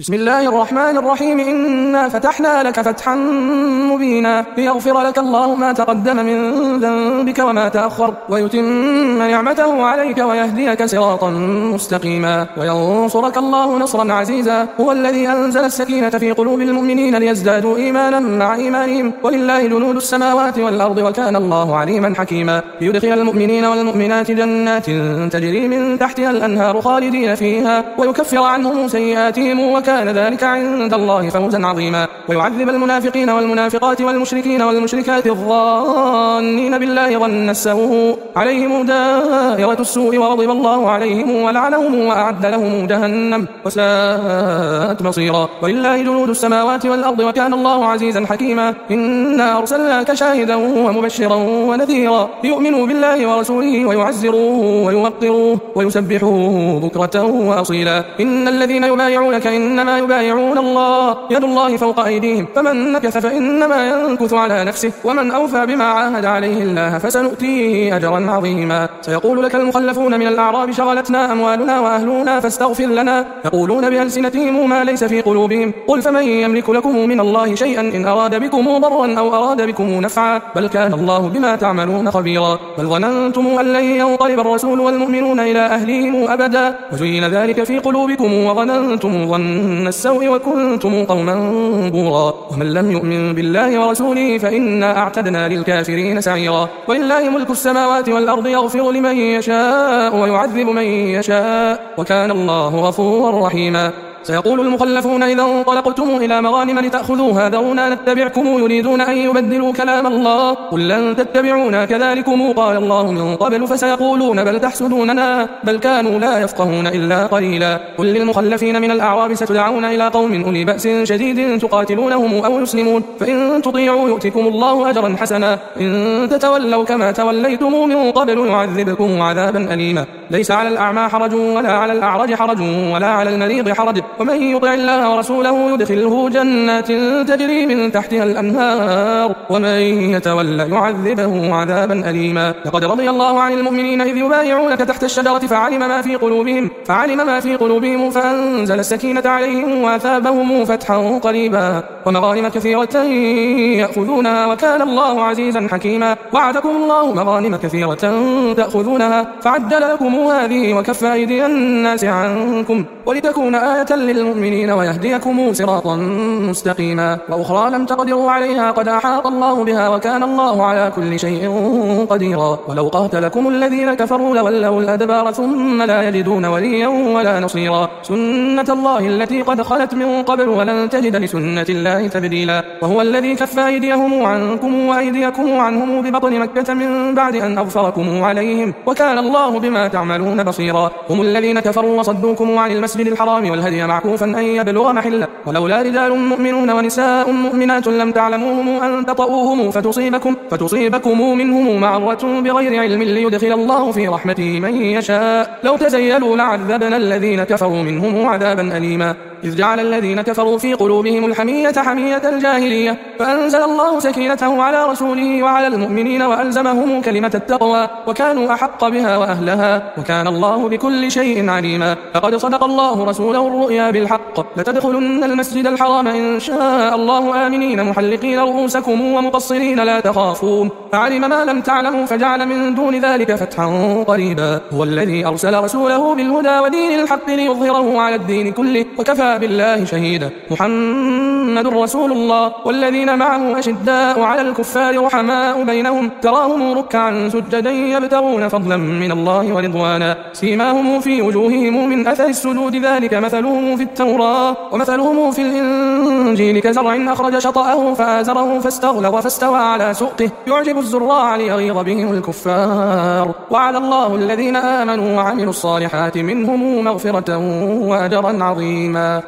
بسم الله الرحمن الرحيم. إنا فتحنا لك فتحا مبينا ليغفر لك الله ما تقدم من ذنبك وما تأخر ويتم نعمته عليك ويهديك صراطا مستقيما وينصرك الله نصرا عزيزا. هو الذي أنزل السكينة في قلوب المؤمنين ليزدادوا إيمانا مع إيمانهم ولله جنود السماوات والأرض وكان الله عليما حكيما. ليدخل المؤمنين والمؤمنات جنات تجري من تحتها الأنهار خالدين فيها ويكفر عنهم سيئاتهم وكان ذلك عند الله فوزا عظيما. ويعذب المنافقين والمنافقات والمشركين والمشركات الظانين بالله ظن السوء عليهم دائرة السوء وغضب الله عليهم ولعنهم وأعد لهم جهنم وساءت مصيرا. ولله جنود السماوات والأرض وكان الله عزيزا حكيما. إنا أرسلناك شاهدا ومبشرا ونذيرا ليؤمنوا بالله ورسوله ويعزروه ويوقروه ويسبحوه بكرة وأصيلا. إن الذين يبايعونك إنما يبايعون الله يد الله فوق أيديهم فمن نكث فإنما ينكث على نفسه ومن أوفى بما عاهد عليه الله فسنؤتيه أجرا عظيما. سيقول لك المخلفون من الأعراب شغلتنا أموالنا وأهلنا فاستغفر لنا يقولون بألسنتهم ما ليس في قلوبهم قل فمن يملك لكم من الله شيئا إن أراد بكم ضرا أو أراد بكم نفعا بل كان الله بما تعملون خبيرا. بل ظننتم أن لن ينقلب الرسول والمؤمنون إلى أهليهم أبدا وزين ذلك في قلوبكم وظننتم ظن السوء وكنتم قوما بورا. ومن لم يؤمن بالله ورسوله فإنا أعتدنا للكافرين سعيرا. ولله ملك السماوات والأرض يغفر لمن يشاء ويعذب من يشاء وكان الله غفورا رحيما. سيقول المخلفون إذا انطلقتم إلى مغانم لتأخذوها ذرونا نتبعكم يريدون أن يبدلوا كلام الله قل لن تتبعونا كذلكم قال الله من قبل فسيقولون بل تحسدوننا بل كانوا لا يفقهون إلا قليلا. قل للمخلفين من الأعراب ستدعون إلى قوم أولي بأس شديد تقاتلونهم أو يسلمون فإن تطيعوا يؤتكم الله أجرا حسنا إن تتولوا كما توليتم من قبل يعذبكم عذابا أليما. ليس على الأعمى حرج ولا على الأعرج حرج ولا على المريض حرج ومن يطع الله ورسوله يدخله جنات تجري من تحتها الأنهار ومن يتولى يعذبه عذابا أليما. لقد رضي الله عن المؤمنين إذ يبايعونك تحت الشجرة فعلم ما في قلوبهم فأنزل السكينة عليهم وأثابهم فتحا قريبا ومغانم كثيرة يأخذونها وكان الله عزيزا حكيما. وعدكم الله مغانم كثيرة تأخذونها فعجل لكم هذه وكف أيدي الناس عنكم ولتكون آية للمؤمنين ويهديكم صراطا مستقيما. وأخرى لم تقدروا عليها قد أحاط الله بها وكان الله على كل شيء قديرا. ولو قاتلكم الذين كفروا لولوا الأدبار ثم لا يجدون وليا ولا نصيرا. سنة الله التي قد خلت من قبل ولن تجد لسنة الله تبديلا. وهو الذي كف أيديهم عنكم وأيديكم عنهم ببطن مكة من بعد أن أغفركم عليهم وكان الله بما تعملون بصيرا. هم الذين كفروا وصدوكم عن المسجد الحرام والهدي معكوفا أن يبلغ محله ولولا رجال مؤمنون ونساء مؤمنات لم تعلموهم أن تطؤوهم فتصيبكم منهم معرة بغير علم ليدخل الله في رحمته من يشاء لو تزيلوا لعذبنا الذين كفروا منهم عذابا أليما. إذ جعل الذين كفروا في قلوبهم الحمية حمية الجاهلية فأنزل الله سكينته على رسوله وعلى المؤمنين وألزمهم كلمة التقوى وكانوا أحق بها وأهلها وكان الله بكل شيء عليما. لقد صدق الله رسوله الرؤيا بالحق لتدخلن المسجد الحرام إن شاء الله آمنين محلقين رؤوسكم ومقصرين لا تخافون فعلم ما لم تعلموا فجعل من دون ذلك فتحا قريبا. هو الذي أرسل رسوله بالهدى ودين الحق ليظهره على الدين كله وكفى بالله شهيدا. محمد رسول الله والذين معه أشداء على الكفار رحماء بينهم تراهم ركعا سجدا يبتغون فضلا من الله ورضوانا سيماهم في وجوههم من أثر السجود ذلك مثلهم في التوراة ومثلهم في الإنجيل كزرع أخرج شطأه فآزره فاستغلظ فاستوى على سوقه يعجب الزراع ليغيظ بهم الكفار. وعلى الله الذين آمنوا وعملوا الصالحات منهم مغفرة وأجرا عظيما.